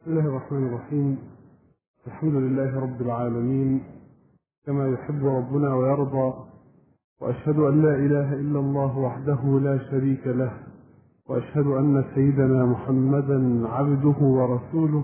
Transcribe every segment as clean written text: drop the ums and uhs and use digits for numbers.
بسم الله الرحمن الرحيم. الحمد لله رب العالمين كما يحب ربنا ويرضى، وأشهد أن لا إله إلا الله وحده لا شريك له، وأشهد أن سيدنا محمدا عبده ورسوله.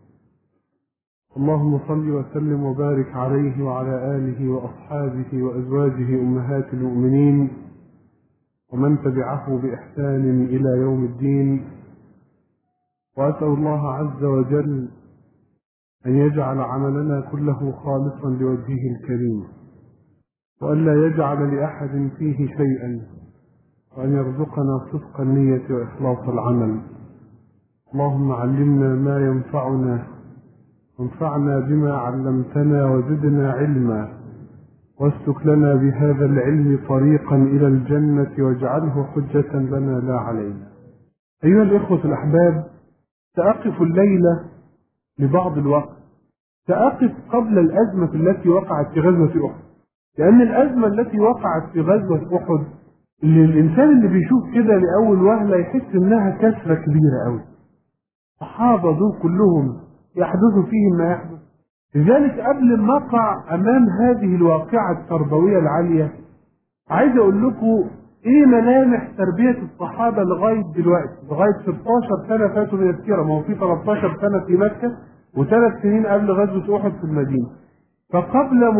اللهم صل وسلم وبارك عليه وعلى آله وأصحابه وأزواجه أمهات المؤمنين ومن تبعه بإحسان إلى يوم الدين. وأسأل الله عز وجل أن يجعل عملنا كله خالصا لوجهه الكريم، وأن لا يجعل لأحد فيه شيئا، وأن يرزقنا صدق النية وإخلاص العمل. اللهم علمنا ما ينفعنا، وانفعنا بما علمتنا، وزدنا علما، واسلك لنا بهذا العلم طريقا إلى الجنة، واجعله حجة لنا لا علينا. أيها الإخوة الأحباب، سأقف الليلة لبعض الوقت، سأقف قبل الأزمة التي وقعت في غزوة أحد، لأن الأزمة التي وقعت في غزوة أحد اللي الإنسان اللي بيشوف كده لأول وهلة يحس إنها كسرة كبيرة أوي. الصحابة دول كلهم يحدث فيهم ما يحدث. لذلك قبل ما أقع أمام هذه الواقعة التربوية العالية، عايز أقول لكم إيه ملامح تربية الصحابة لغاية دلوقتي، لغاية 16 سنة فاتوا من السيرة. ما هو في 13 سنة في مكة و3 سنين قبل غزوة أحد في المدينة. فقبل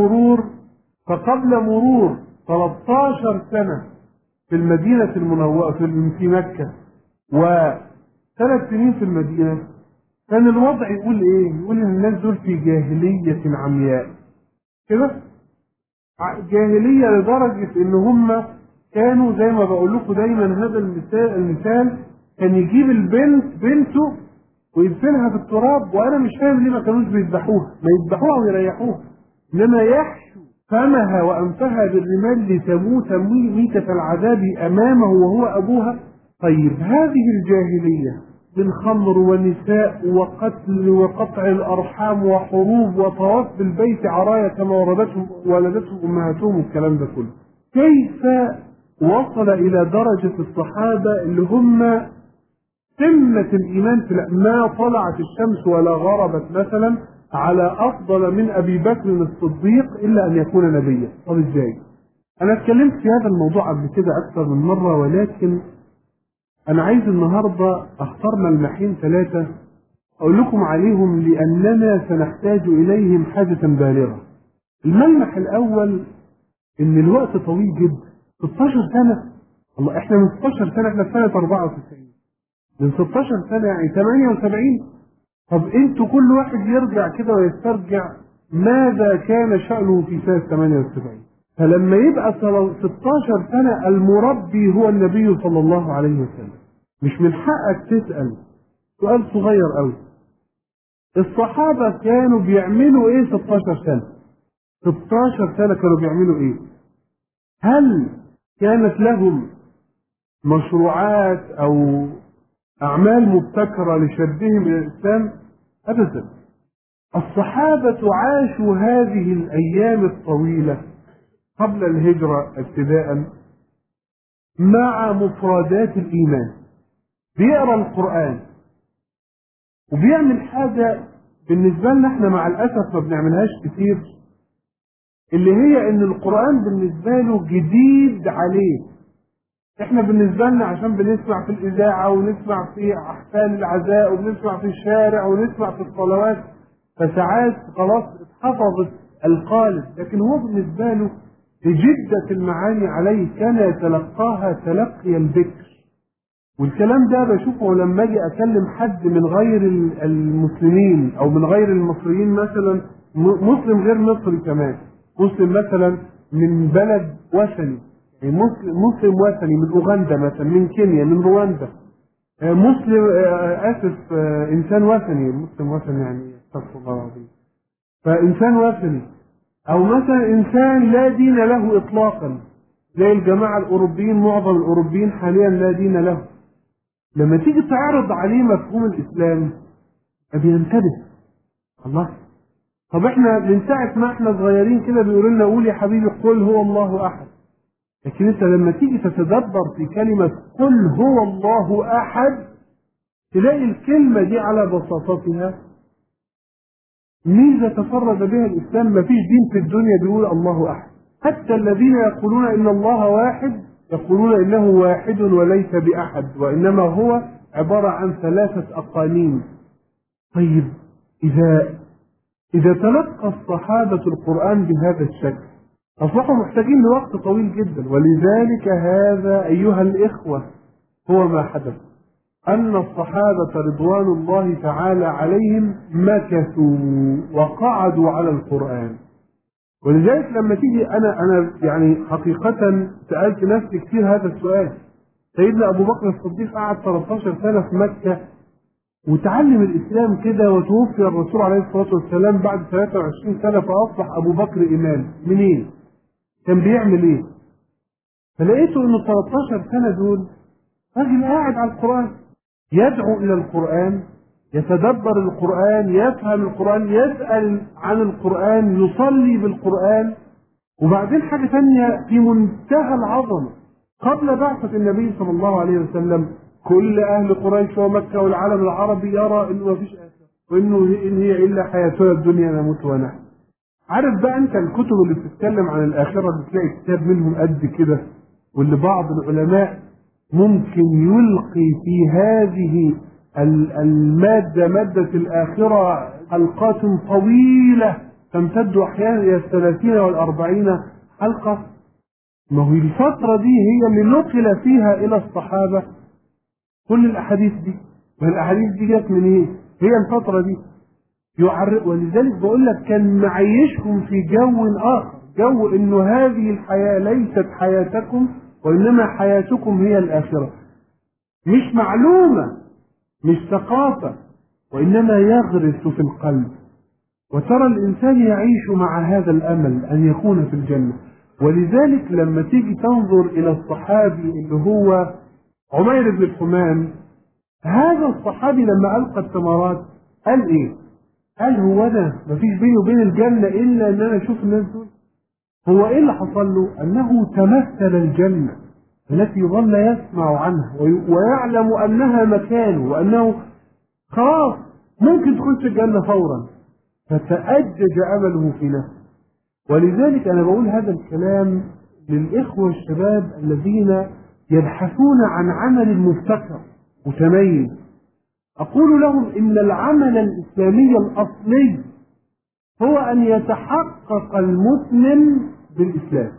مرور 13 سنة في المدينة المنورة في مكة و3 سنين في المدينة، كان الوضع يقول ايه؟ يقول ان الناس دول في جاهلية عمياء كده، جاهلية لدرجة ان هم كانوا زي ما بقول لكم دايما هذا المثال كان يجيب بنته ويدفنها في التراب، وانا مش فاهم ليه ما كانوش بيذبحوها، ما يذبحوها ويريحوها، انما يحشو فمها وانفها بالرمال لتموت ميتة العذاب امامه وهو ابوها. طيب هذه الجاهلية من خمر ونساء وقتل وقطع الارحام وحروب وطواف بالبيت عرايا كما ولدتهم امهاتهم والكلام ده كله، كيف وصل الى درجة الصحابة اللي هم قمة الإيمان ما طلعت الشمس ولا غربت مثلا على أفضل من أبي بكر الصديق إلا أن يكون نبيا؟ طب إزاي؟ أنا اتكلمت في هذا الموضوع قبل كده أكثر من مرة، ولكن أنا عايز النهاردة أختار ملمحين 3 أقول لكم عليهم لأننا سنحتاج إليهم حاجة بالغة. الملمح الأول إن الوقت طويل جدا، 16 سنة. الله، إحنا من 16 سنة، إحنا في سنة 94، من 16 سنة يعني 78. طب انتوا كل واحد يرجع كده ويسترجع ماذا كان شأنه في سنة 78. فلما يبقى 16 سنة المربي هو النبي صلى الله عليه وسلم، مش من حقك تسأل سؤال صغير قوي: الصحابة كانوا بيعملوا ايه 16 سنة؟ 16 سنة كانوا بيعملوا ايه؟ هل كانت لهم مشروعات او أعمال مبتكرة لشدهم إلى الإسلام؟ أبدا. الصحابة عاشوا هذه الأيام الطويلة قبل الهجرة ابتداء مع مفردات الإيمان. بيقرأ القرآن وبيعمل حاجة بالنسبة لنا احنا مع الأسف ما بنعملهاش كتير، اللي هي إن القرآن بالنسبة له جديد عليه. احنا بالنسبة لنا عشان بنسمع في الإذاعة ونسمع في أحفال العزاء وبنسمع في الشارع ونسمع في الصلوات، فساعات خلاص اتحفظت القالب، لكن هو بالنسبة له بجدة المعاني عليه كان يتلقاها تلقي الذكر. والكلام ده بشوفه لما اجي اكلم حد من غير المسلمين او من غير المصريين، مثلا مسلم غير مصري كمان، مسلم مثلا من بلد وثني، يعني مسلم وثني من اوغندا مثلا، من كينيا، من رواندا، مسلم انسان وثني، مسلم وثني يعني استغفر الله العظيم، فانسان وثني، او مثلا انسان لا دين له اطلاقا زي الجماعه الاوروبيين، معظم الاوروبيين حاليا لا دين له. لما تيجي تعرض عليه مفهوم الاسلام بينتبه. الله، طب احنا من ساعه ما احنا صغيرين كده بيقولوا لنا قول يا حبيبي قل هو الله احد، لكن انت لما تيجي تتدبر في كلمه قل هو الله احد تلاقي الكلمة دي على بساطتها ميزة تفرد بها الإسلام. ما فيش دين في الدنيا بيقول الله أحد. حتى الذين يقولون إن الله واحد يقولون إنه واحد وليس بأحد، وإنما هو عبارة عن 3 أقانيم. طيب إذا تلقى الصحابة القرآن بهذا الشكل أصبحوا محتاجين لوقت طويل جدا. ولذلك هذا أيها الإخوة هو ما حدث، أن الصحابة رضوان الله تعالى عليهم مكثوا وقعدوا على القرآن. ولذلك لما تيجي أنا يعني حقيقة سألت نفسي كثير هذا السؤال. سيدنا أبو بكر الصديق قعد 13 سنة في مكة وتعلم الإسلام كده، وتوفي الرسول عليه الصلاة والسلام بعد 23 سنة، فأصبح أبو بكر إمام. منين؟ كان بيعمل إيه؟ فلقيته إنه 13 سنة دول راجل قاعد على القرآن، يدعو إلى القرآن، يتدبر القرآن، يفهم القرآن، يسأل عن القرآن، يصلي بالقرآن. وبعدين حاجة ثانية في منتهى العظمة، قبل بعثة النبي صلى الله عليه وسلم كل أهل قريش ومكة والعالم العربي يرى إنه ما فيش آخرة، وإنه إن هي إلا حياتنا الدنيا نموت ونحن. عارف بقى أنت الكتب اللي بتتكلم عن الآخرة بتلاقي كتاب منهم قد كده، واللي بعض العلماء ممكن يلقي في هذه المادة، مادة الآخرة، حلقات طويلة تمتد أحيانا إلى 30 و40 حلقة. ما هي الفترة دي هي اللي نقل فيها إلى الصحابة كل الأحاديث دي. والأحاديث دي جت من إيه؟ هي الفترة دي ولذلك بقول لك كان معيشهم في جو آخر، جو إنه هذه الحياة ليست حياتكم وإنما حياتكم هي الآخرة. مش معلومة، مش ثقافة، وإنما يغرس في القلب. وترى الإنسان يعيش مع هذا الأمل أن يكون في الجنة. ولذلك لما تيجي تنظر إلى الصحابي اللي هو عمير بن الحمام، هذا الصحابي لما ألقى الثمرات قال إيه؟ قال هو أنا مفيش بيني وبين الجنة إلا أن أنا أشوف الناس دول. هو إيه اللي حصل له؟ أنه تمثل الجنة التي ظل يسمع عنها ويعلم أنها مكانه، وأنه خلاص ممكن تخش الجنة فورا، فتأجج أمله في نفسه. ولذلك أنا بقول هذا الكلام للإخوة الشباب الذين يبحثون عن عمل مبتكر متميز. أقول لهم إن العمل الإسلامي الأصلي هو أن يتحقق المسلم بالإسلام،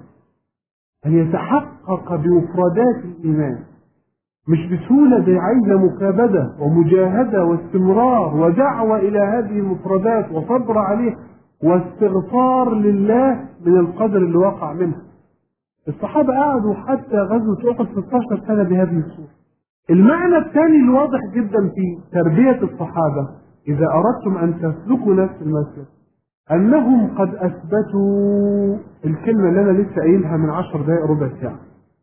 أن يتحقق بمفردات الإيمان، مش بسهولة زي عايزة مكابدة ومجاهدة واستمرار ودعوة إلى هذه المفردات وصبر عليه واستغفار لله من القدر اللي وقع منها. الصحابة قعدوا حتى غزوة أحد 16 سنة بهذه الصورة. المعنى الثاني الواضح جدا في تربية الصحابة إذا أردتم أن تسلكوا نفس المسلك، أنهم قد أثبتوا الكلمة اللي أنا لسه قايلها من 10 دقائق ربع ساعة،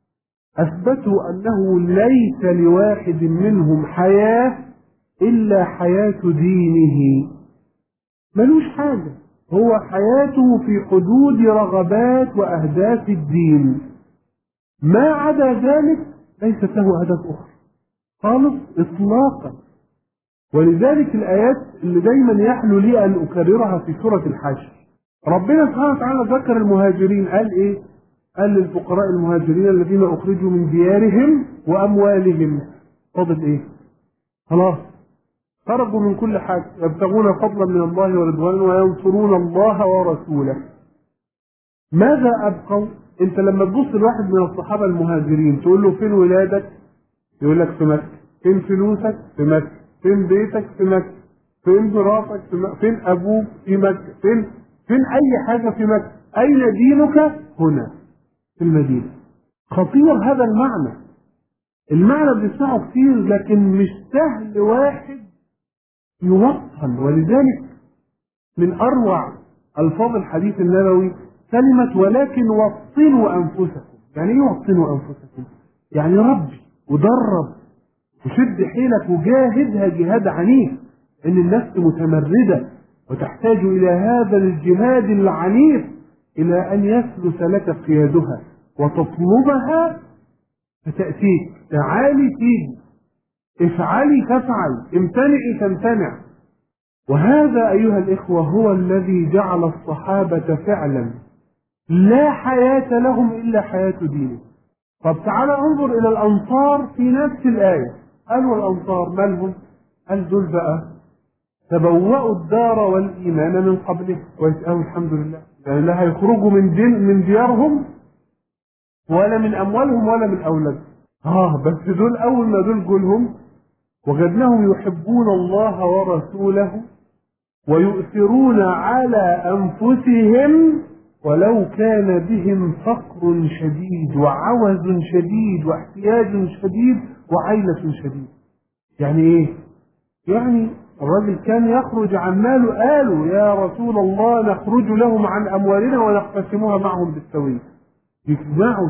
أثبتوا أنه ليس لواحد منهم حياة إلا حياة دينه. ملوش حاجة، هو حياته في حدود رغبات وأهداف الدين، ما عدا ذلك ليست له هدف آخر خالص إطلاقا. ولذلك الآيات اللي دايما يحلو لي أن أكررها في سورة الحشر، ربنا سبحانه وتعالى ذكر المهاجرين، قال إيه؟ قال للفقراء المهاجرين الذين أخرجوا من ديارهم وأموالهم. فضل إيه؟ خلاص خرجوا من كل حاجة، يبتغون فضلا من الله ورضوانه وينصرون الله ورسوله. ماذا أبقوا؟ أنت لما تبص لواحد من الصحابة المهاجرين تقول له فين ولادك؟ يقول لك في مكة. فين فلوسك؟ في مكة. فين بيتك؟ في مكة. فين مراتك؟ في مكة. فين أبوك؟ في مكة. فين أي حاجة في مكة. أين دينك؟ هنا في المدينة. خطير هذا المعنى. المعنى بنسمعه كتير لكن مش سهل واحد يوصل. ولذلك من أروع ألفاظ الحديث النبوي كلمة ولكن وطنوا أنفسكم. يعني إيه وطنوا أنفسكم؟ يعني ربي ودرب وشد حيلك وجاهدها جهاد عنيف، إن النفس متمردة وتحتاج إلى هذا الجهاد العنيف إلى أن يسلس لك قيادها وتطلبها فتأتيك. تعالي تيجي افعلي تفعل، امتنعي تمتنع. وهذا أيها الإخوة هو الذي جعل الصحابة فعلا لا حياة لهم إلا حياة دينه. طب تعالى انظر إلى الأنصار في نفس الآية. قالوا الأنصار مالهم؟ قال دول بقى تبوأوا الدار والإيمان من قبله. كويس أوي الحمد لله، يعني لا هيخرجوا من ديارهم ولا من أموالهم ولا من أولادهم. بس دول أول ما دول جولهم وجدناهم يحبون الله ورسوله ويؤثرون على أنفسهم ولو كان بهم فقر شديد وعوز شديد واحتياج شديد وعيلة شديد. يعني إيه؟ يعني الرجل كان يخرج عن ماله، قالوا يا رسول الله نخرج لهم عن أموالنا ونقتسمها معهم بالسوية. يجمعوا.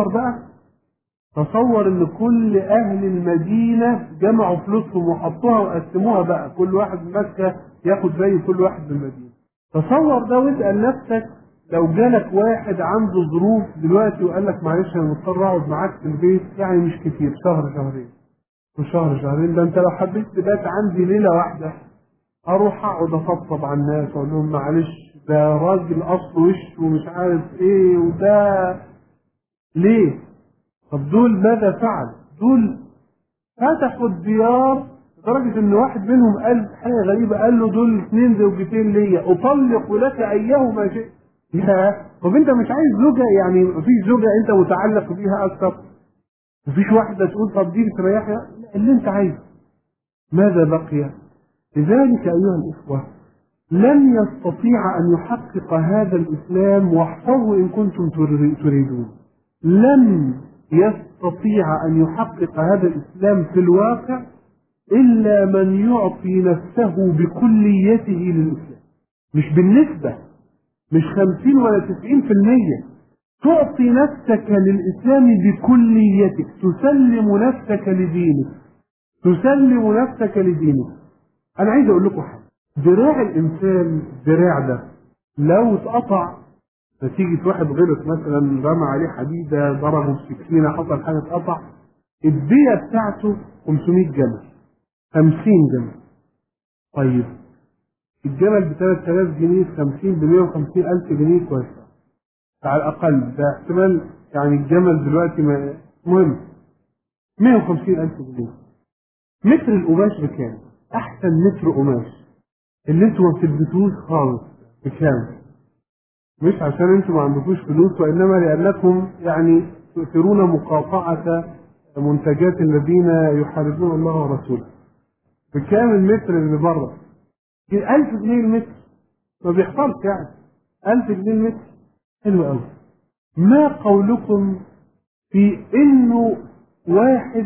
تصور ان كل اهل المدينة جمعوا فلوسهم وحطوها وقسموها بقى، كل واحد من مكة ياخد زي كل واحد من المدينة. تصور ده واسأل نفسك لو جالك واحد عنده ظروف دلوقتي وقال لك معلش انا مضطر اقعد معاك في البيت، يعني مش كتير، شهر شهرين وشهر شهرين، ده انت لو حبيت تبات عندي ليلة واحدة اروح اقعد اطبطب على الناس واقول لهم معلش ده راجل اصل وش ومش عارف ايه وده ليه. طب دول ماذا فعل؟ دول فتحوا الديار لدرجة ان واحد منهم قال حاجة غريبة، قال له دول 2 زوجتين ليا اطلق لك ايهما شئت. طب انت مش عايز زوجة؟ يعني مفيش زوجة انت متعلق بيها اكثر؟ مفيش واحدة تقول طب دي بتريحها؟ اللي انت عايزه. ماذا بقي؟ لذلك ايها الاخوة لن يستطيع ان يحقق هذا الاسلام، واحفظوا ان كنتم تريدون، لن يستطيع أن يحقق هذا الإسلام في الواقع إلا من يعطي نفسه بكليته للإسلام. مش بالنسبة، مش 50 ولا 90%، تعطي نفسك للإسلام بكليتك، تسلم نفسك لدينك، تسلم نفسك لدينك. أنا عايز أقول لكم حاجة، ذراع الإنسان، الذراع ده لو اتقطع نتيجة واحد غلط مثلا رمى عليه حديدة، ضربه بسكينة، حصل حاجة اتقطع، الدية بتاعته 500 جمل، 50 جمل. طيب الجمل ب 3000 جنيه، 50 ب 150,000 جنيه، كويس على الأقل، ده احتمال يعني الجمل دلوقتي مهم 150,000 جنيه. متر القماش بكام؟ أحسن متر قماش اللي انتوا ما بتلبسوش خالص بكام؟ مش عشان انتم ما عندكوش فلوس، وانما لانكم يعني تؤثرون مقاطعة منتجات الذين يحاربون الله ورسوله. بكام المتر اللي بره؟ 1000 جنيه المتر، ما بيحصلش يعني 1000 جنيه المتر. حلو قوي. ما قولكم في انه واحد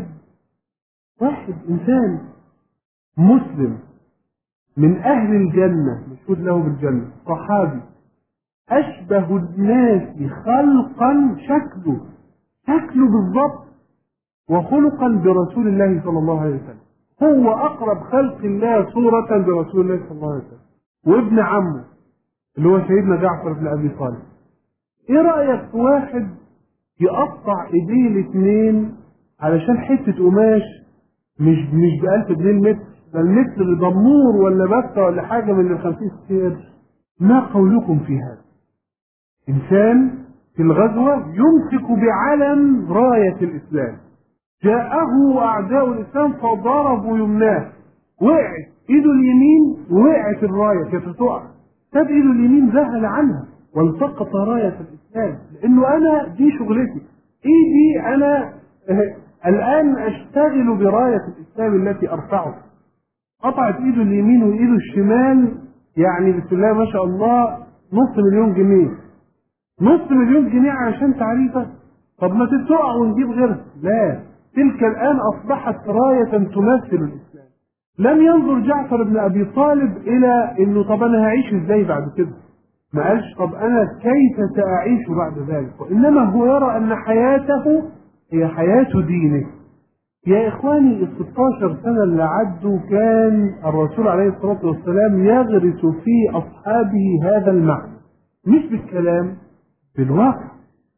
انسان مسلم من اهل الجنة مشهود له بالجنة، صحابي أشبه الناس خلقا، شكله بالضبط وخلقا برسول الله صلى الله عليه وسلم، هو أقرب خلق الله صورة برسول الله صلى الله عليه وسلم، وابن عمه اللي هو سيدنا جعفر بن أبي طالب. إيه رأيك في واحد يقطع إيديه الاثنين علشان حتة قماش مش ب1000 جنيه المتر، ده المتر ضمور ولا بكة ولا حاجة من 50-60 قرش؟ ما قولكم في هذا؟ إنسان في الغزوة يمسك بعلم راية الإسلام، جاءه أعداء الإسلام فضربوا يمناه، وقعت إيده اليمين ووقعت الراية كانت تقع، ساب إيده اليمين ذهل عنها والتقط راية الإسلام، لأنه أنا دي شغلتي، إيدي أنا الآن أشتغل براية الإسلام التي أرفعها. قطعت إيده اليمين وإيده الشمال، يعني بسم الله ما شاء الله $500,000 جنيه، $500,000 جنيه عشان تعريفة. طب ما تتقع ونجيب غيرها؟ لا، تلك الآن أصبحت راية تمثل الإسلام. لم ينظر جعفر بن أبي طالب إلى إنه طب أنا هعيش إزاي بعد كده، ما قالش طب أنا كيف سأعيش بعد ذلك، وإنما هو يرى أن حياته هي حياة دينه. يا إخواني، ال16 سنة اللي عدوا كان الرسول عليه الصلاة والسلام يغرس في أصحابه هذا المعنى، مش بالكلام، بالواقع،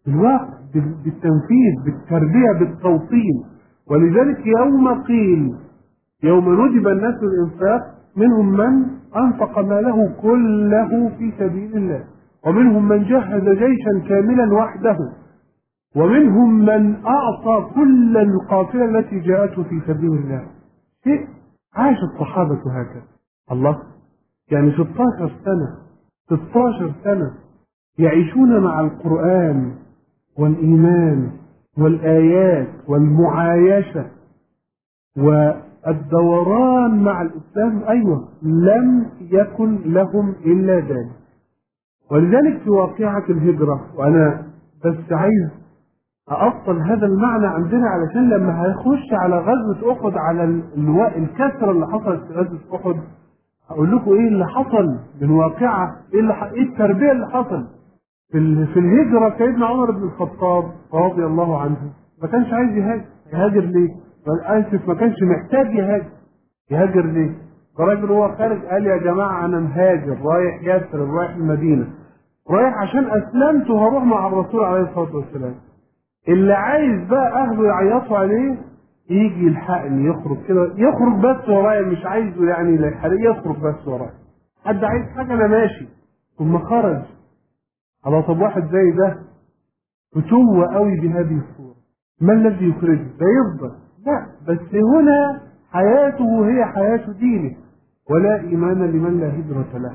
بالتنفيذ، بالتربية، بالتوطين. ولذلك يوم قيل يوم ندب الناس للإنفاق منهم من أنفق ماله كله في سبيل الله، ومنهم من جهز جيشا كاملا وحده، ومنهم من أعطى كل القافلة التي جاءته في سبيل الله. شيء عاش الصحابة هكذا. الله، يعني 16 سنة 16 سنة يعيشون مع القرآن والإيمان والآيات والمعايشة والدوران مع الإسلام. أيوة، لم يكن لهم إلا ذلك. ولذلك في واقعة الهجرة، وأنا بس عايز أفصل هذا المعنى عندنا علشان لما هيخش على غزوة أحد، على الكسرة اللي حصلت في غزوة أحد، هقول لكم إيه اللي حصل من واقعة، إيه التربية اللي حصل في الهجرة. سيدنا عمر بن الخطاب رضي الله عنه ما كانش عايز يهاجر ليه؟ آسف، ما كانش محتاج يهاجر ليه؟ الراجل هو خارج قال يا جماعة أنا مهاجر رايح يثرب، رايح المدينة، رايح عشان أسلمت وهروح مع الرسول عليه الصلاة والسلام. اللي عايز بقى أهله يعيطوا عليه يجي يلحقني، يخرج كده، يخرج بس ورايا، مش عايزه يعني يخرج بس ورايا. حد عايز حاجة أنا ماشي. ثم خرج. على طب واحد زي ده فتوه قوي بهذه الصورة، ما الذي يخرجه؟ ده يفضل؟ لا، بس هنا حياته هي حياة دينه، ولا إيمان لمن لا هجرة له.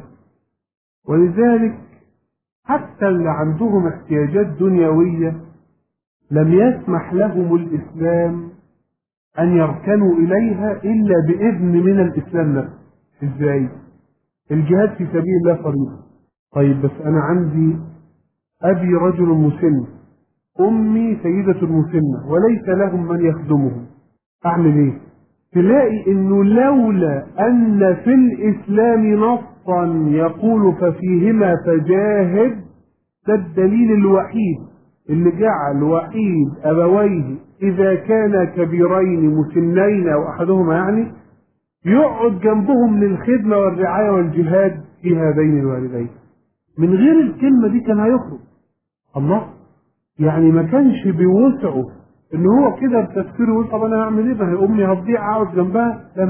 ولذلك حتى اللي عندهم احتياجات دنيوية لم يسمح لهم الإسلام أن يركنوا إليها إلا بإذن من الإسلام نفسه. إزاي؟ الجهاد في سبيل الله فريضة. طيب بس أنا عندي أبي رجل مسن، أمي سيدة مسنة، وليس لهم من يخدمهم، أعمل إيه؟ تلاقي إنه لولا أن في الإسلام نصا يقول ففيهما فجاهد، ده الدليل الوحيد اللي جعل وحيد أبويه إذا كان كبيرين مسنين أو أحدهما يعني يقعد جنبهم للخدمة والرعاية والجهاد في هذين الوالدين. من غير الكلمة دي كان هيخرج. الله، يعني ما كانش بوسعه ان هو كده بتفكيره يقول طب انا هعمل ايه؟ ما هي امي هتضيع اقعد جنبها؟ لا،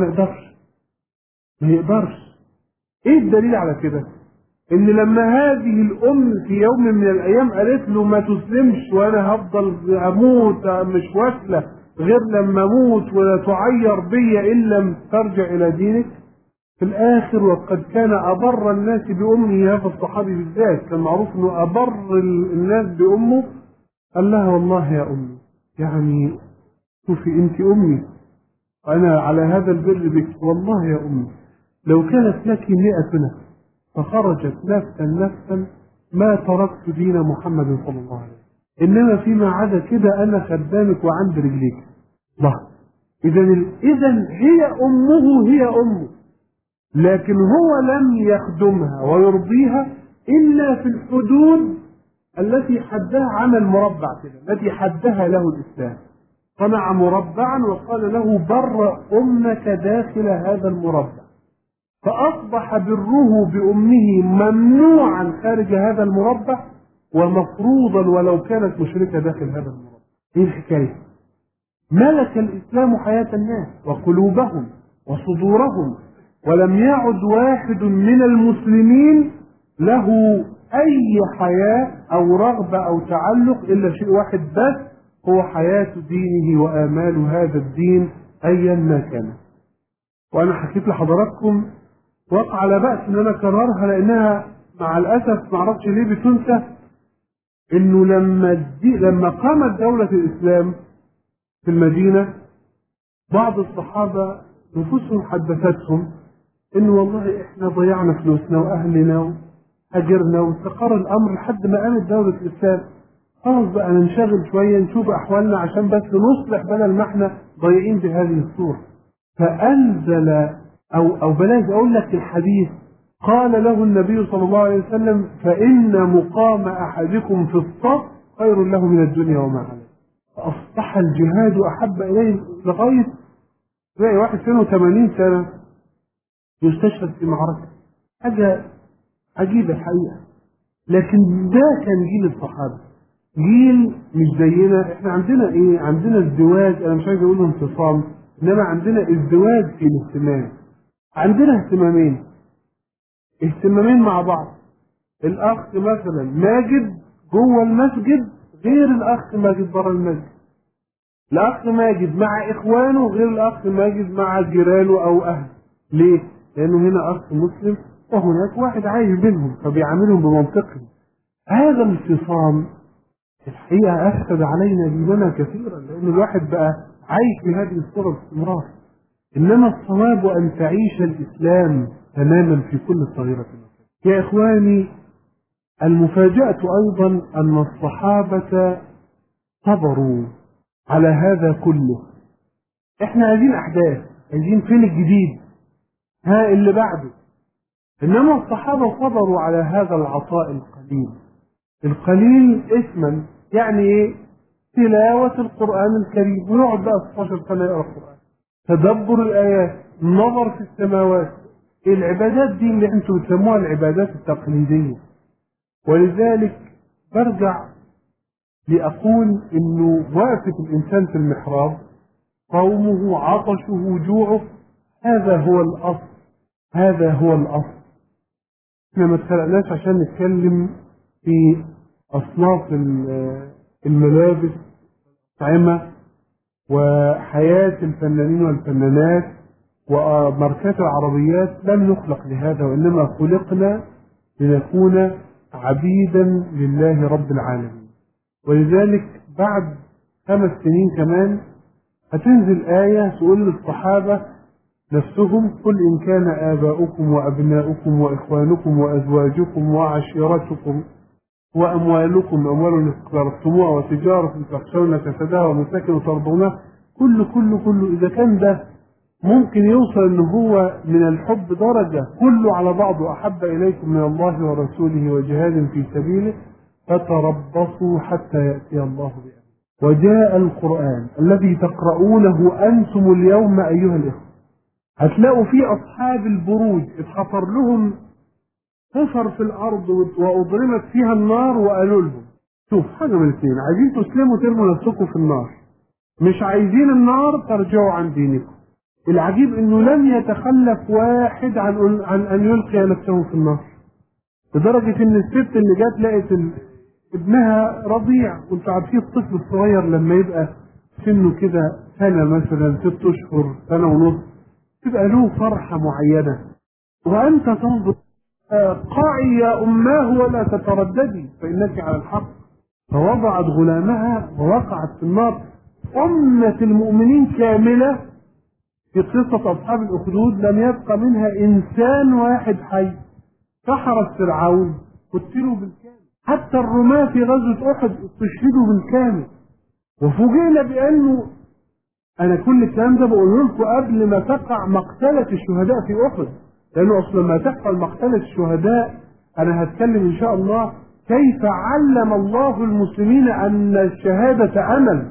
ما يقدرش. ايه الدليل على كده؟ ان لما هذه الام في يوم من الايام قالت له ما تسلمش وانا هفضل اموت مش واكله غير لما اموت ولا تعير بي ان لم ترجع الى دينك، في الاخر وقد كان ابر الناس بامه، هذا الصحابي بالذات كان معروف انه ابر الناس بامه، قال لها والله يا امي، يعني شوفي انت امي انا على هذا البر بك، والله يا امي لو كانت لك 100 نفس فخرجت نفسا ما تركت دين محمد صلى الله عليه وسلم، انما فيما عدا كده انا خدامك وعند رجليك. الله، اذا هي امه، لكن هو لم يخدمها ويرضيها الا في الحدود التي حدها عمل مربع كده، التي حدها له الاسلام. صنع مربعا وقال له بر امك داخل هذا المربع، فأصبح بره بأمه ممنوعا خارج هذا المربع ومفروضا ولو كانت مشركة داخل هذا المربع. ايه الحكاية؟ ملك الإسلام حياة الناس وقلوبهم وصدورهم، ولم يعد واحد من المسلمين له أي حياة أو رغبة أو تعلق إلا شيء واحد بس، هو حياة دينه وآمال هذا الدين أيا ما كان. وأنا حكيت لحضراتكم وقع على بأس ان انا اكررها لانها مع الاسف ما اعرفش ليه بتنسى، انه لما قامت دولة الاسلام في المدينة بعض الصحابة نفوسهم حدثتهم ان والله احنا ضيعنا فلوسنا واهلنا وهاجرنا واستقر الامر لحد ما قامت دولة الاسلام، خلاص بقى ننشغل شوية نشوف احوالنا عشان بس نصلح بدل ما احنا ضايعين بهذه الصورة. فانزل أو بلاش أقول لك الحديث، قال له النبي صلى الله عليه وسلم فإن مقام أحدكم في الصف خير له من الدنيا وما عليه. فأصبح الجهاد أحب إليه لغاية تلاقي واحد سنه 80 سنة يستشهد في معركة، حاجة عجيبة الحقيقة. لكن ده كان جيل الصحابة، جيل مش زينا. احنا عندنا ايه؟ عندنا ازدواج، انا مش عايز اقول انفصام، إنما عندنا ازدواج في الاهتمام. عندنا اهتمامين مع بعض. الأخ مثلا ماجد جوه المسجد غير الأخ ماجد بره المسجد. الأخ ماجد مع إخوانه غير الأخ ماجد مع جيرانه أو أهله. ليه؟ لأنه هنا أخ مسلم وهناك واحد عايش بينهم فبيعاملهم بمنطقهم. هذا الانفصام الحقيقة أفسد علينا ديننا كثيرا، لأن الواحد بقى عايش بهذه الصورة باستمرار. إنما الصواب أن تعيش الإسلام تماما في كل صغيرة. يا إخواني، المفاجأة أيضا أن الصحابة صبروا على هذا كله. إحنا عايزين أحداث، عايزين فين الجديد، ها اللي بعده. إنما الصحابة صبروا على هذا العطاء القليل اسما، يعني إيه؟ تلاوة القرآن الكريم، ويقعد بقى 16 سنة يقرأ القرآن، تدبر الآيات، النظر في السماوات. العبادات دي اللي انتم بتسموها العبادات التقليدية. ولذلك برجع لأقول إنه وقفة الإنسان في المحراب، قومه، عطشه، جوعه، هذا هو الأصل، هذا هو الأصل. احنا ما اتخلقناش عشان نتكلم في أصناف الملابس، الأطعمة، وحياة الفنانين والفنانات، وماركات العربيات. لم نخلق لهذا، وإنما خلقنا لنكون عبيدا لله رب العالمين. ولذلك بعد 5 سنين كمان هتنزل آية تقول للصحابة نفسهم: قل إن كان آباؤكم وأبناؤكم وإخوانكم وأزواجكم وعشيرتكم وأموالكم، أموال اقترفتموها وتجارة تخشون كسادها ومساكن ترضونها، كله إذا كان ده ممكن يوصل إن هو من الحب درجة، كله على بعضه أحب إليكم من الله ورسوله وجهاد في سبيله، فتربصوا حتى يأتي الله بأمره. وجاء القرآن الذي تقرؤونه أنتم اليوم أيها الإخوة، هتلاقوا فيه أصحاب البروج اتحفر لهم حفر في الأرض وأضرمت فيها النار، وقالوا لهم شوف حاجة من الاثنين: عايزين تسلموا ترموا نفسكم في النار، مش عايزين النار ترجعوا عن دينكم. العجيب انه لم يتخلف واحد عن ان يلقي نفسه في النار، لدرجة ان الست اللي جات لقت ابنها رضيع. وانتوا عارفين الطفل الصغير لما يبقى سنه كده سنة مثلا 6 أشهر، سنة ونص، تبقى له فرحة معينة، وأنت تنظر قاعي يا أماه ولا تترددي فإنك على الحق. فوضعت غلامها ووقعت في النار. أمة المؤمنين كاملة في قصة أصحاب الأخدود لم يبقى منها إنسان واحد حي. سحرة فرعون قتلوا بالكامل، حتى الرماة في غزوة أحد استشهدوا بالكامل. وفوجئنا بأنه، أنا كل الكلام ده بقوله لكم قبل ما تقع مقتلة الشهداء في أحد، لأنه أصلا ما تحصل مقتلة الشهداء أنا هتكلم إن شاء الله كيف علم الله المسلمين أن الشهادة أمل،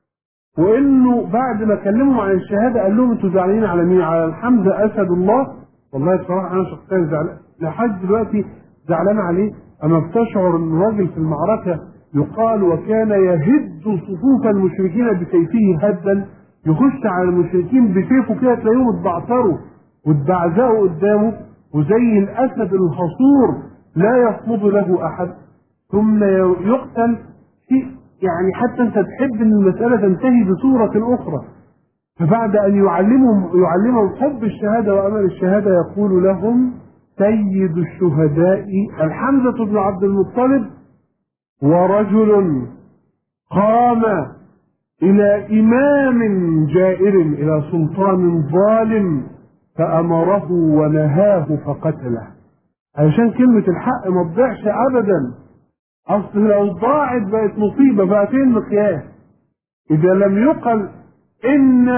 وإنه بعد ما كلمهم عن الشهادة قال لهم أنتوا زعلانين على مين؟ على الحمزة أسد الله. والله بصراحة أنا شخصيا زعلان لحد دلوقتي، زعلان عليه. أنا بستشعر إن راجل في المعركة يقال وكان يهد صفوف المشركين بسيفه هدا، يخش على المشركين بسيفه كده تلاقيهم اتبعثروا واتبعزقوا قدامه، وزي الأسد الحصور لا يصمد له أحد، ثم يقتل. يعني حتى أنت تحب أن المسألة تنتهي بصورة أخرى. فبعد أن يعلمهم حب الشهادة وأمل الشهادة يقول لهم سيد الشهداء الحمزة بن عبد المطلب، ورجل قام إلى إمام جائر إلى سلطان ظالم فأمره ونهاه فقتله. علشان كلمة الحق ما تضيعش أبدا. أصل لو ضاعت بقت مصيبة، بقى فين المقياس؟ إذا لم يقل إن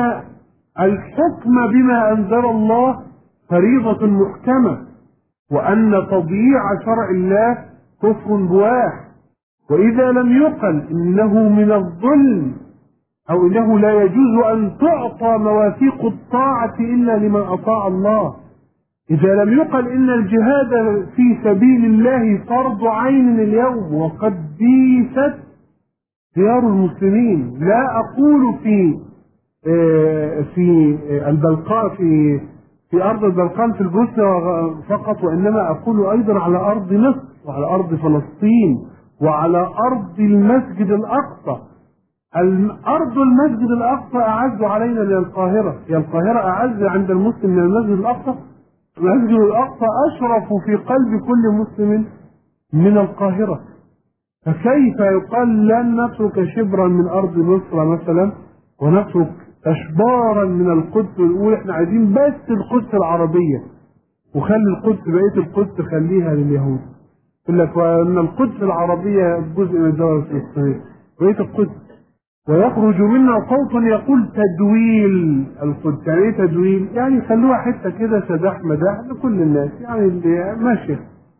الحكم بما أنزل الله فريضة محكمة، وأن تضييع شرع الله كفر بواح، وإذا لم يقل إنه من الظلم أو إنه لا يجوز أن تعطى مواثيق الطاعة إلا لمن أطاع الله، إذا لم يقل إن الجهاد في سبيل الله فرض عين اليوم وقد بيست ديار المسلمين. لا أقول في في البلقاء في أرض البلقان في البوسنة فقط، وإنما أقول أيضا على أرض مصر وعلى أرض فلسطين وعلى أرض المسجد الأقصى. أرض المسجد الأقصى أعز علينا من القاهرة، هي القاهرة أعز عند المسلم من المسجد الأقصى؟ المسجد الأقصى أشرف في قلب كل مسلم من القاهرة. فكيف يقال لن نترك شبرا من أرض مصر مثلا ونترك أشبارا من القدس ونقول احنا عايزين بس القدس العربية وخلي القدس بقية القدس خليها لليهود؟ يقول لك وأن القدس العربية جزء من الدولة الفلسطينية بقية القدس، ويخرج منا صوت يقول تدويل القدس. يعني ايه تدويل؟ يعني خلوها حتة كده سداح مداح لكل الناس، يعني اللي ماشي.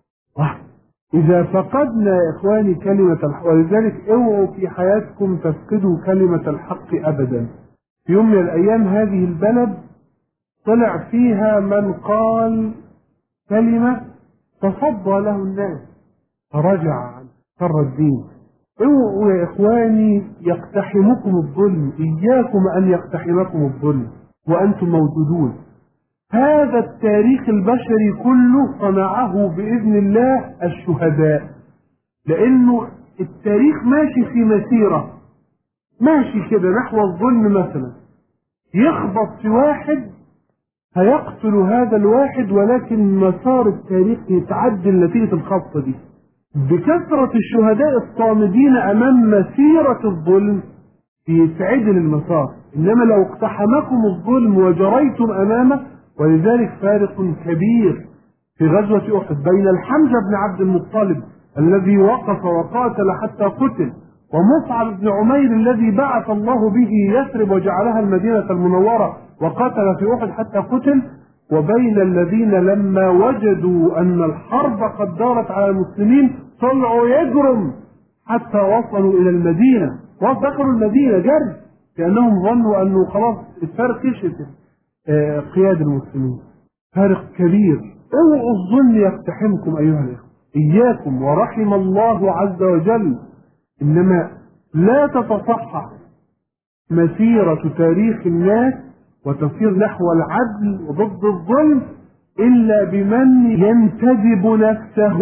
إذا فقدنا يا إخواني كلمة الحق، ولذلك اوعوا في حياتكم تفقدوا كلمة الحق أبدا. في يوم من الأيام هذه البلد طلع فيها من قال كلمة تصدى له الناس فرجع عن شر الدين. اوعوا يا إخواني يقتحمكم الظلم، إياكم أن يقتحمكم الظلم وأنتم موجودون. هذا التاريخ البشري كله صنعه بإذن الله الشهداء، لأنه التاريخ ماشي في مسيرة، ماشي كده نحو الظلم مثلا، يخبط في واحد هيقتل هذا الواحد، ولكن مسار التاريخ يتعدل نتيجة الخبطة دي. بكثرة الشهداء الصامدين أمام مسيرة الظلم يتعدل المسار، إنما لو اقتحمكم الظلم وجريتم أمامه. ولذلك فارق كبير في غزوة أحد بين الحمزة بن عبد المطلب الذي وقف وقاتل حتى قتل، ومصعب بن عمير الذي بعث الله به يثرب وجعلها المدينة المنورة وقاتل في أحد حتى قتل، وبين الذين لما وجدوا أن الحرب قد دارت على المسلمين طلعوا يجرم حتى وصلوا إلى المدينة، ودخلوا المدينة جري لأنهم ظنوا أنه خلاص اتفرقشت قيادة المسلمين. فارق كبير. اوعوا الظن يقتحمكم أيها الإخوة، إياكم ورحم الله عز وجل. إنما لا تتصحح مسيرة تاريخ الناس وتصير نحو العدل وضد الظلم إلا بمن ينتدب نفسه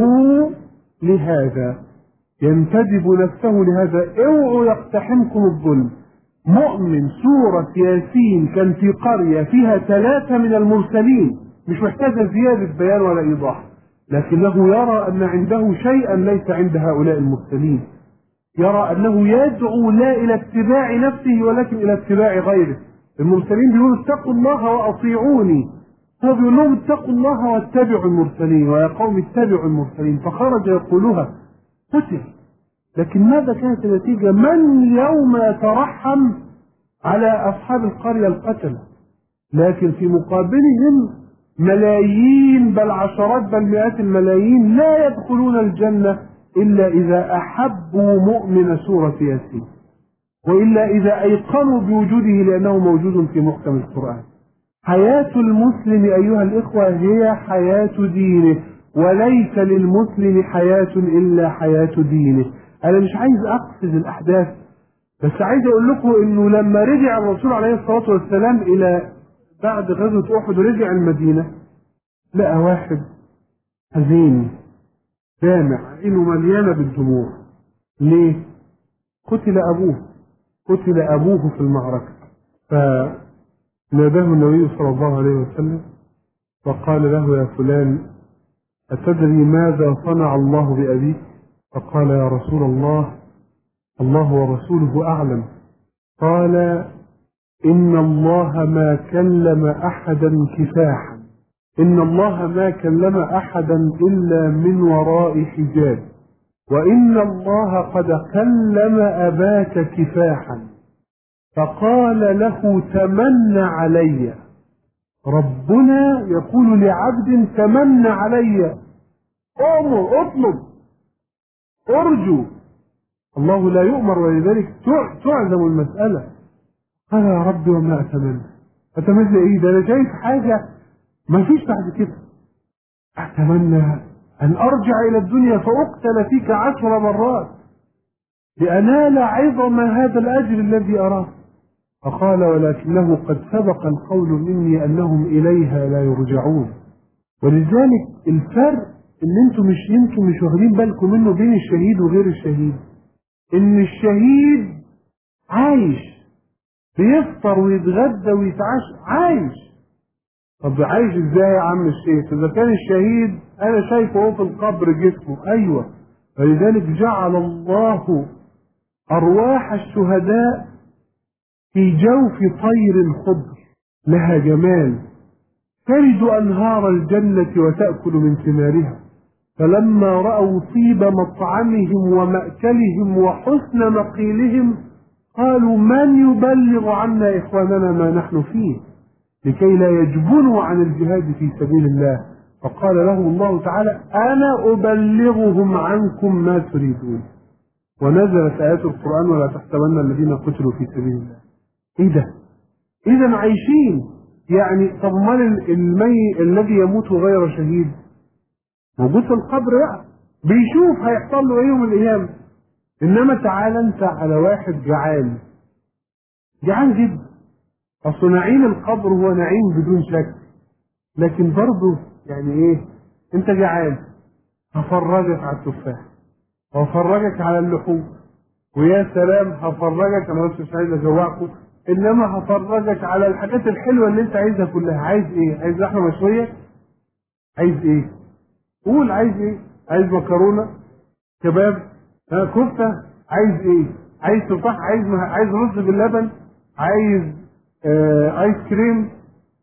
لهذا، ينتدب نفسه لهذا. اوعوا يقتحمكم الظلم. مؤمن سورة ياسين كان في قرية فيها 3 من المرسلين، مش محتاجة زيادة بيان ولا إيضاح، لكنه يرى أن عنده شيئا ليس عند هؤلاء المرسلين. يرى أنه يدعو لا إلى اتباع نفسه ولكن إلى اتباع غيره. المرسلين بيقولوا اتقوا الله وأطيعوني، هو بيقول لهم اتقوا الله واتبعوا المرسلين، ويا قوم اتبعوا المرسلين. فخرج يقولها قتل. لكن ماذا كانت النتيجة؟ من يوم يترحم على أصحاب القرية القتلة؟ لكن في مقابلهم ملايين بل عشرات بل مئات الملايين لا يدخلون الجنة إلا إذا أحبوا مؤمن سورة ياسين، وإلا إذا أيقنوا بوجوده لأنه موجود في محكم القرآن. حياة المسلم أيها الإخوة هي حياة دينه، وليس للمسلم حياة إلا حياة دينه. أنا مش عايز أقصد الأحداث، بس عايز أقول لكم إنه لما رجع الرسول عليه الصلاة والسلام إلى بعد غزوة أحد ورجع المدينة لقى واحد حزين دامع عينه مليانة بالدموع. ليه؟ قتل أبوه في المعركة. فناداه النبي صلى الله عليه وسلم وقال له يا فلان أتدري ماذا صنع الله بأبيك؟ فقال يا رسول الله الله ورسوله أعلم. قال إن الله ما كلم أحدا كفاحا، إن الله ما كلم أحدا إلا من وراء حجاب، وإن الله قد كلم أباك كفاحا. فقال له تمن علي، ربنا يقول لعبد تمن علي، أمر اطلب ارجو. الله لا يؤمر، ولذلك تعزم المسألة. قال يا رب وما أتمنى إيه؟ ده أنا شايف حاجة ما فيش بعد كده. أتمنى أن أرجع إلى الدنيا فأقتل فيك 10 مرات لأنال عظم هذا الأجر الذي أراه. فقال ولكنه قد سبق القول مني أنهم إليها لا يرجعون. ولذلك الفرق اللي انتم مش واخدين بالكم منه بين الشهيد وغير الشهيد، ان الشهيد عايش بيفطر ويتغدى ويتعشى عايش. طب عايش ازاي يا عم الشيخ؟ اذا كان الشهيد انا شايفه هو في القبر جسمه، ايوه. فلذلك جعل الله ارواح الشهداء في جوف طير خضر لها جمال ترد انهار الجنة وتأكل من ثمارها، فلما رأوا طيب مطعمهم ومأكلهم وحسن مقيلهم قالوا من يبلغ عنا إخواننا ما نحن فيه لكي لا يجبنوا عن الجهاد في سبيل الله. فقال لهم الله تعالى أنا أبلغهم عنكم ما تريدون. ونزلت آيات القرآن ولا تحسبن الذين قتلوا في سبيل الله. إيه ده؟ إذا عايشين يعني. طب مال الذي يموت غير شهيد موجود في القبر بقى بيشوف هيحصل له ايه يوم القيامة. انما تعال انت على واحد جعان جدا. اصل نعيم القبر هو نعيم بدون شك، لكن برضه يعني ايه؟ انت جعان هفرجك على التفاح وهفرجك على اللحوم ويا سلام هفرجك، انا بس مش عايز اجوعكم، انما هفرجك على الحاجات الحلوه اللي انت عايزها كلها. عايز ايه؟ عايز لحمه مشويه؟ عايز ايه؟ قول عايز ايه؟ عايز مكرونه؟ كباب؟ كفته؟ عايز ايه؟ عايز تفاح؟ عايز رز باللبن؟ عايز ايس كريم؟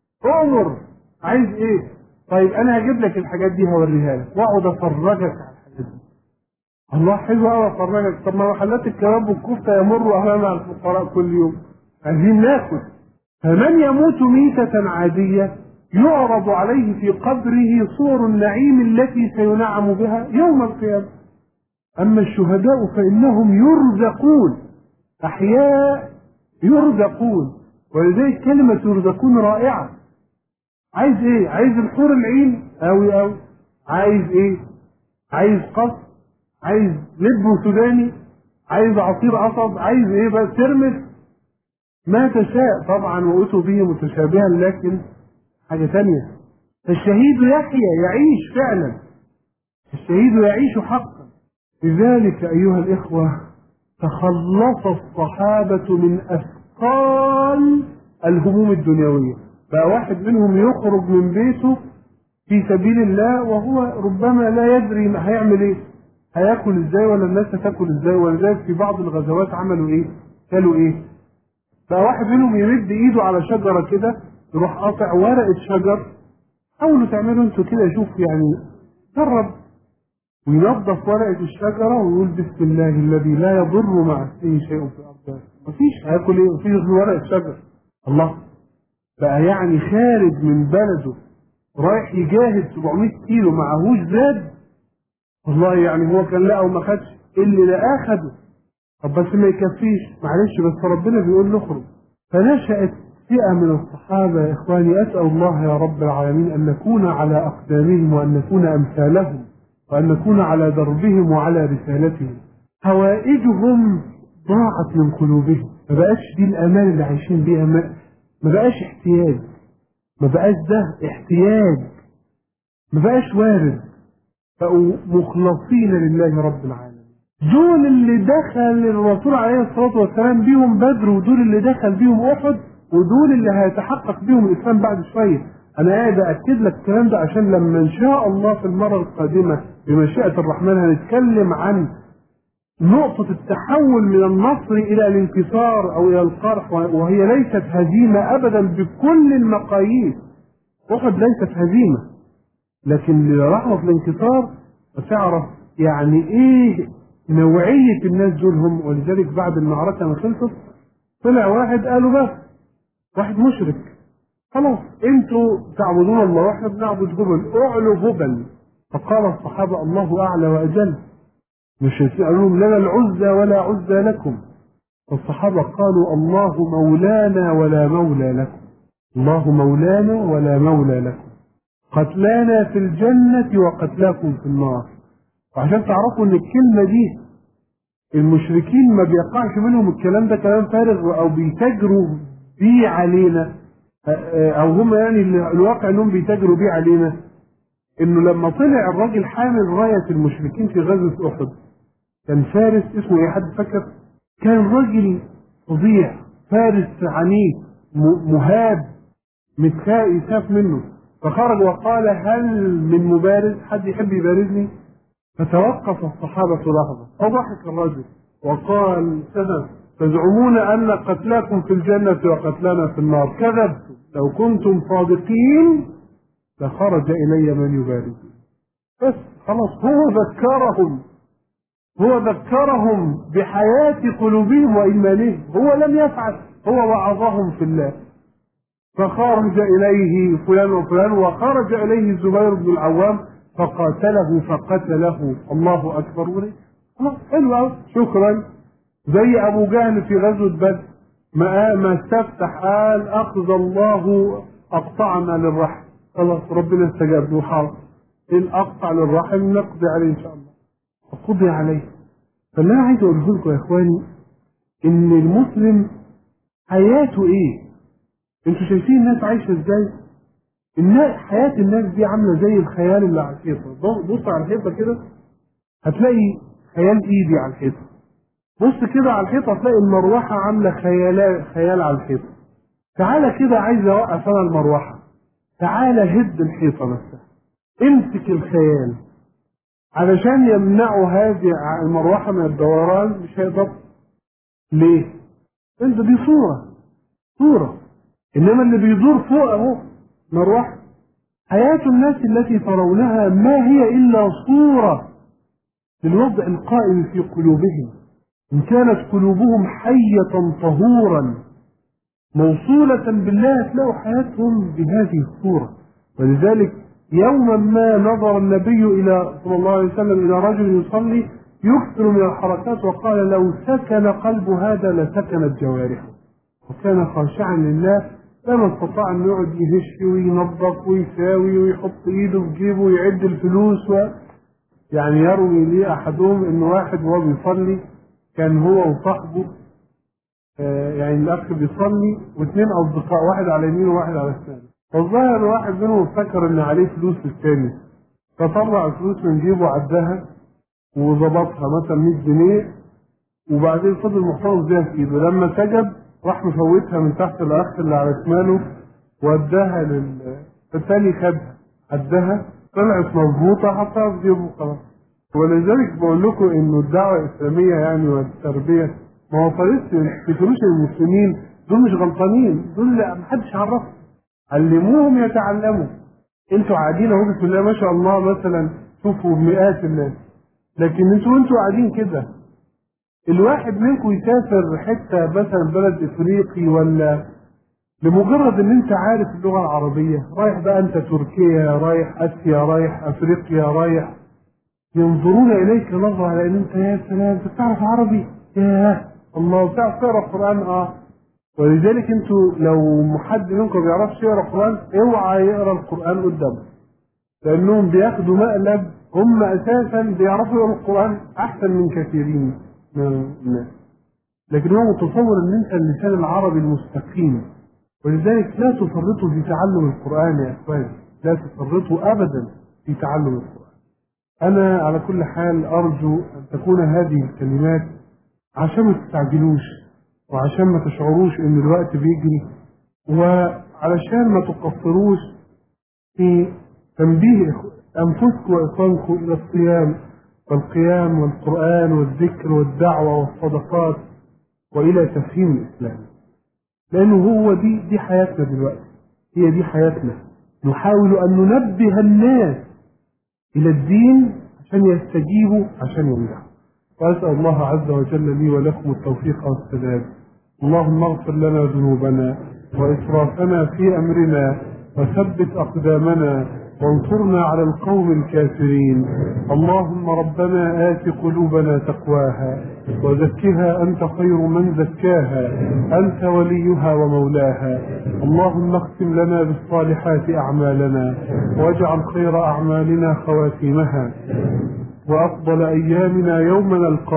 امر عايز ايه؟ طيب انا هجيب لك الحاجات دي هوريها لك واقعد افرجك على الحاجات دي. الله حلو قوي افرجك. طب ما محلات الكباب والكفته يمروا امام الفقراء كل يوم، عايزين ناكل. فمن يموت ميتة عادية يعرض عليه في قبره صور النعيم التي سينعم بها يوم القيامة. أما الشهداء فإنهم يرزقون أحياء يرزقون. ولذلك كلمة يرزقون رائعة. عايز ايه؟ عايز الحور العين أوي. عايز ايه؟ عايز قص؟ عايز لب سوداني؟ عايز عصير قصب؟ عايز ايه بقى؟ ترمس ما تشاء طبعا وأتوا به متشابها، لكن حاجة تانية. الشهيد يحيى يعيش فعلا، الشهيد يعيش حقا. لذلك أيها الإخوة تخلص الصحابة من أثقال الهموم الدنيوية. بقى واحد منهم يخرج من بيته في سبيل الله وهو ربما لا يدري هيعمل ايه، هياكل ازاي ولا الناس هتاكل ازاي. ولذلك في بعض الغزوات عملوا ايه؟ قالوا ايه؟ بقى واحد منهم يمد ايده على شجرة كده يروح قاطع ورقة شجر. حاولوا تعملوا انتوا كده، شوف يعني جرب، وينظف ورقة الشجرة ويقول بسم الله الذي لا يضر مع اسمه شيء في الأرض. مفيش هياكل ايه؟ مفيش غير ورقة شجر. الله، بقى يعني خارج من بلده رايح يجاهد 700 كيلو معهوش زاد. والله يعني هو كان لقى وما خدش، اللي لقاه خده. طب بس ما يكفيش، معلش بس ربنا بيقول نخرج. فنشأت فئة من الصحابة يا إخواني، أسأل الله يا رب العالمين أن نكون على أقدامهم وأن نكون أمثالهم وأن نكون على دربهم وعلى رسالتهم. حوائجهم ضاعت من قلوبهم، ما بقاش دي الأمان اللي عايشين بيها، ما بقاش احتياج، ما بقاش ده احتياج، ما بقاش وارد، بقوا مخلصين لله رب العالمين. دول اللي دخل الرسول عليه الصلاة والسلام بيهم بدر، ودول اللي دخل بيهم أحد، ودول اللي هيتحقق بيهم الإسلام بعد شوية. أنا قاعد أكد لك الكلام ده عشان لما إن شاء الله في المرة القادمة بمشيئة الرحمن هنتكلم عن نقطة التحول من النصر إلى الانتصار أو إلى القرح، وهي ليست هزيمة أبدا بكل المقاييس. أحد ليست هزيمة، لكن لرحمة الانتصار وتعرف يعني إيه نوعية الناس دول هم. ولذلك بعد المعركة ما خلصت طلع واحد قالوا بس واحد مشرك، خلاص انتوا تعبدون الله واحنا بنعبد هبل، اعلوا هبل. فقال الصحابة الله أعلى وأجل. مش يسألون لنا العزى ولا عزى لكم. الصحابة قالوا الله مولانا ولا مولى لكم، الله مولانا ولا مولى لكم، قتلانا في الجنة وقتلاكم في النار. وعشان تعرفوا ان الكلمة دي المشركين ما بيقعش منهم الكلام ده كلام فارغ او بيتاجروا بيه علينا، او هم يعني الواقع انهم بيتاجروا بيه علينا. انه لما طلع الراجل حامل راية المشركين في غزوة احد، كان فارس اسمه ايه، حد فاكر؟ كان راجل فظيع، فارس عنيف مهاب، يخاف منه. فخرج وقال هل من مبارز، حد يحب يبارزني؟ فتوقف الصحابة لحظة، فضحك الرجل وقال تزعمون أن قتلاكم في الجنة وقتلانا في النار، كذبتم، لو كنتم صادقين لخرج إلي من يبارز. بس خلاص، هو ذكرهم بحياة قلوبهم وإيمانهم، هو لم يفعل، هو وعظهم في الله. فخرج إليه فلان وفلان، وخرج إليه الزبير بن العوام فقتله. الله أكبر. خلاص حلو أوي، شكرا. زي أبو جهل في غزوة بدر، ما استفتح قال أخذ الله أقطعنا للرحم، خلاص ربنا استجاب له، حاضر إن أقطع للرحم نقضي عليه إن شاء الله، فقضي عليه. فاللي أنا عايز أقوله لكم يا إخواني إن المسلم حياته إيه؟ أنتوا شايفين الناس عايشة إزاي؟ حياة الناس دي عاملة زي الخيال اللي على الحيطة. بص على الحيطة كده هتلاقي خيال إيدي على الحيطة، بص كده على الحيطة هتلاقي المروحة عاملة خيال على الحيطة. تعالى كده عايز أوقف أنا المروحة، تعالى هد الحيطة نفسها، امسك الخيال علشان يمنعوا هذه المروحة من الدوران، مش هيقدر. ليه؟ انت دي صورة، انما اللي بيدور فوق اهو مروحة. حياة الناس التي ترونها ما هي الا صورة للوضع القائم في قلوبهم. ان كانت قلوبهم حية طهورا موصولة بالله تلاقوا حياتهم بهذه الصورة. ولذلك يوما ما نظر النبي صلى الله عليه وسلم إلى رجل يصلي يكثر من الحركات، وقال لو سكن قلب هذا لسكنت جوارحه، وكان خاشعا لله، لما استطاع أن يقعد يهش وينظف ويساوي ويحط إيده في جيبه ويعد الفلوس. يعني يروي لي أحدهم إن واحد وهو بيصلي كان هو وصاحبه، يعني الاخ بيصلي واثنين اصدقاء، واحد على يمين وواحد على الشمال، فالظاهر واحد منهم افتكر ان عليه فلوس الثاني، فطلع الفلوس من جيبه وعدها وظبطها مثلا 100 جنيه، وبعدين فضل محتفظ بيها في ايده. لما سجد راح مفوتها من تحت الاخ اللي على شماله واداها الثاني، خدها عدها طلعت مظبوطه حطها في جيبه خلاص. ولذلك بقول لكم انه الدعوه الاسلاميه يعني والتربيه ما وصلتش. ما تفتكروش المسلمين دول مش غلطانين، دول محدش عرفهم، علموهم يتعلموا. انتوا قاعدين اهو بسم الله ما شاء الله مثلا شوفوا مئات الناس، لكن انتوا قاعدين كده، الواحد منكم يسافر حته مثلا بلد افريقي ولا لمجرد ان انت عارف اللغه العربيه، رايح بقى انت تركيا، رايح اسيا، رايح افريقيا، رايح، ينظرون اليك نظره على ان انت يا سلام انت بتعرف عربي، ياه الله بتعرف تقرا القران. ولذلك انتوا لو حد منكم بيعرفش يقرا القران اوعى يقرا القران قدامه، لانهم بياخدوا مقلب، هم اساسا بيعرفوا يقروا القران احسن من كثيرين من الناس، لكن هو متصور ان انت اللسان العربي المستقيم. ولذلك لا تفرطوا في تعلم القران يا اخواني، لا تفرطوا ابدا في تعلم القران. انا على كل حال ارجو ان تكون هذه الكلمات عشان ما تستعجلوش، وعشان ما تشعروش ان الوقت بيجري، وعلشان ما تقصروش في تنبيه انفسكم واخوانكم الى الصيام والقيام والقران والذكر والدعوه والصدقات والى تفهيم الاسلام. لانه هو دي حياتنا دلوقتي، هي دي حياتنا. نحاول ان ننبه الناس الى الدين عشان يستجيبوا، عشان ينجحوا. وأسأل الله عز وجل لي ولكم التوفيق والسداد. اللهم اغفر لنا ذنوبنا وإسرافنا في أمرنا، وثبت أقدامنا، وانصرنا على القوم الكافرين. اللهم ربنا آت قلوبنا تقواها وزكها أنت خير من زكاها، أنت وليها ومولاها. اللهم اختم لنا بالصالحات أعمالنا، واجعل خير أعمالنا خواتيمها، وأفضل أيامنا يوم نلقاك.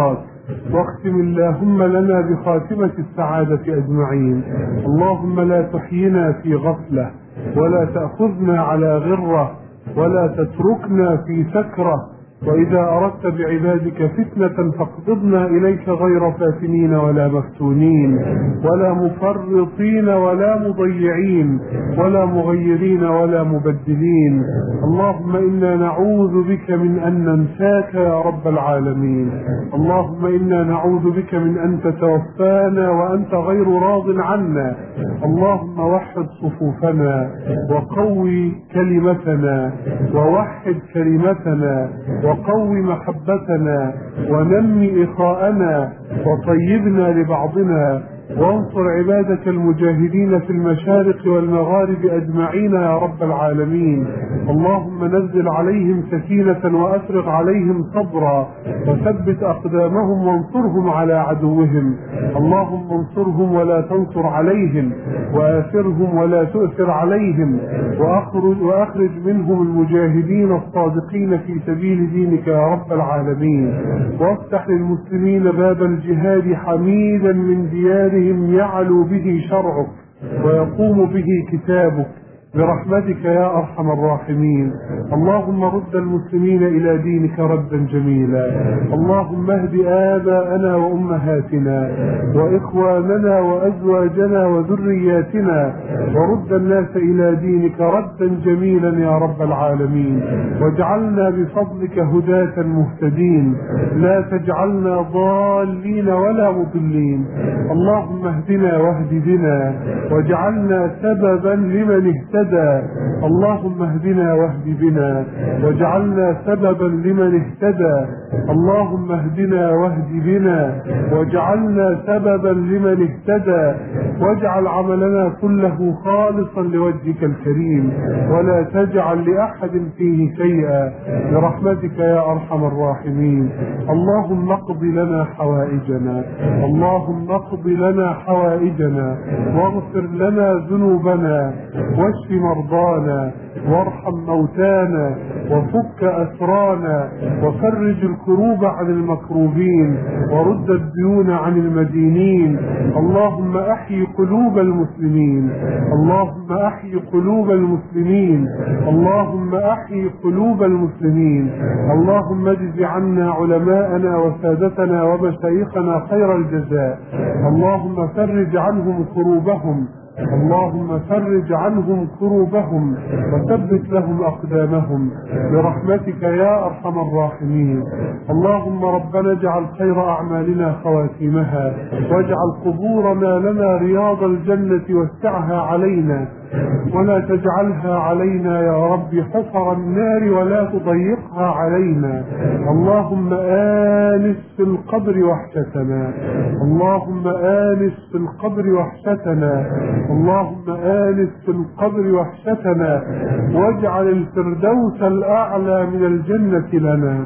واختم اللهم لنا بخاتمة السعادة أجمعين. اللهم لا تحينا في غفلة، ولا تأخذنا على غرة، ولا تتركنا في سكرة، وإذا أردت بعبادك فتنة فاقبضنا إليك غير فاتنين ولا مفتونين ولا مفرطين ولا مضيعين ولا مغيرين ولا مبدلين. اللهم إنا نعوذ بك من أن ننساك يا رب العالمين. اللهم إنا نعوذ بك من أن تتوفانا وأنت غير راض عنا. اللهم وحد صفوفنا وقوي كلمتنا ووحد كلمتنا وقوي محبتنا ونمي إخاءنا وطيبنا لبعضنا، وانصر عبادك المجاهدين في المشارق والمغارب أجمعين يا رب العالمين. اللهم نزل عليهم سكينة وأفرغ عليهم صبرا وثبت أقدامهم وانصرهم على عدوهم. اللهم انصرهم ولا تنصر عليهم، وآثرهم ولا تؤثر عليهم، وأخرج منهم المجاهدين الصادقين في سبيل دينك يا رب العالمين. وافتح للمسلمين باب الجهاد حميدا من ديارهم يعلو به شرعك ويقوم به كتابك برحمتك يا أرحم الراحمين. اللهم رد المسلمين إلى دينك ردا جميلا. اللهم اهد آباءنا وأمهاتنا وإخواننا وأزواجنا وذرياتنا، ورد الناس إلى دينك ردا جميلا يا رب العالمين. واجعلنا بفضلك هداة مهتدين، لا تجعلنا ضالين ولا مضلين. اللهم اهدنا واهد بنا واجعلنا سببا لمن اهتدى. اللهم اهدنا واهد بنا واجعلنا سببا لمن اهتدى. اللهم اهدنا واهد بنا واجعلنا سببا لمن اهتدى، واجعل عملنا كله خالصا لوجهك الكريم، ولا تجعل لأحد فيه شيئا، برحمتك يا أرحم الراحمين. اللهم اقض لنا حوائجنا، اللهم اقض لنا حوائجنا، واغفر لنا ذنوبنا، واشف مرضانا، وارحم موتانا، وفك أسرانا، وفرج الكروب عن المكروبين، ورد الديون عن المدينين. اللهم أحيي قلوب المسلمين، اللهم أحيي قلوب المسلمين، اللهم أحيي قلوب المسلمين. اللهم اجز عنا علماءنا وسادتنا ومشايخنا خير الجزاء. اللهم فرج عنهم كروبهم، اللهم فرج عنهم كروبهم وثبت لهم أقدامهم برحمتك يا أرحم الراحمين. اللهم ربنا اجعل خير أعمالنا خواتيمها، واجعل قبورنا لنا رياض الجنة واسعها علينا، ولا تجعلها علينا يا رب حفر النار ولا تضيقها علينا. اللهم آنس في القبر وحشتنا، اللهم آنس في القبر وحشتنا، اللهم آنس في القبر وحشتنا، واجعل الفردوس الأعلى من الجنة لنا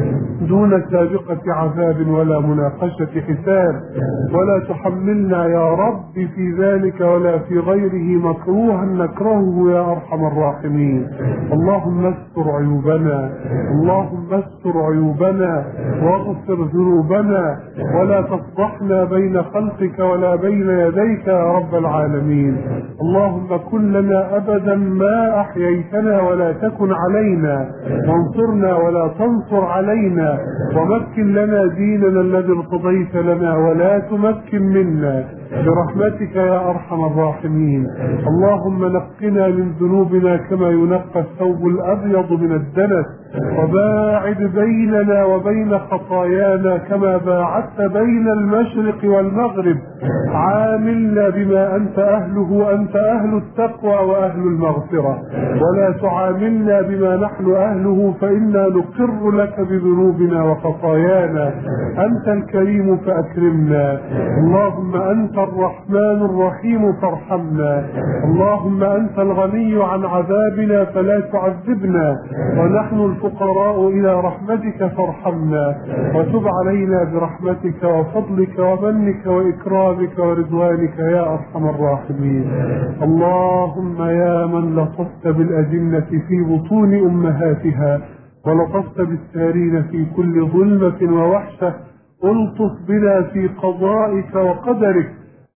دون سابقة عذاب ولا مناقشة حساب، ولا تحملنا يا رب في ذلك ولا في غيره مكروها نكرهه يا أرحم الراحمين. اللهم استر عيوبنا، اللهم استر عيوبنا واغفر ذنوبنا، ولا تفضحنا بين خلقك ولا بين يديك يا رب العالمين. اللهم كن لنا أبدا ما أحييتنا ولا تكن علينا، وانصرنا ولا تنصر علينا، ومكن لنا ديننا الذي ارتضيت لنا ولا تمكن منا برحمتك يا أرحم الراحمين. اللهم نقنا من ذنوبنا كما ينقى الثوب الأبيض من الدنس، وباعد بيننا وبين خطايانا كما باعدت بين المشرق والمغرب. عاملنا بما أنت أهله، أنت أهل التقوى وأهل المغفرة، ولا تعاملنا بما نحن أهله فإنا نقر لك بذنوبنا وخطايانا. أنت الكريم فأكرمنا، اللهم أنت الرحمن الرحيم فارحمنا، اللهم أنت الغني عن عذابنا فلا تعذبنا، ونحن الفقراء إلى رحمتك فارحمنا، وتب علينا برحمتك وفضلك ومنك وإكرامك ورضوانك يا أرحم الراحمين. اللهم يا من لطفت بالأجنة في بطون أمهاتها ولطفت بالسارين في كل ظلمة ووحشة، الطف بنا في قضائك وقدرك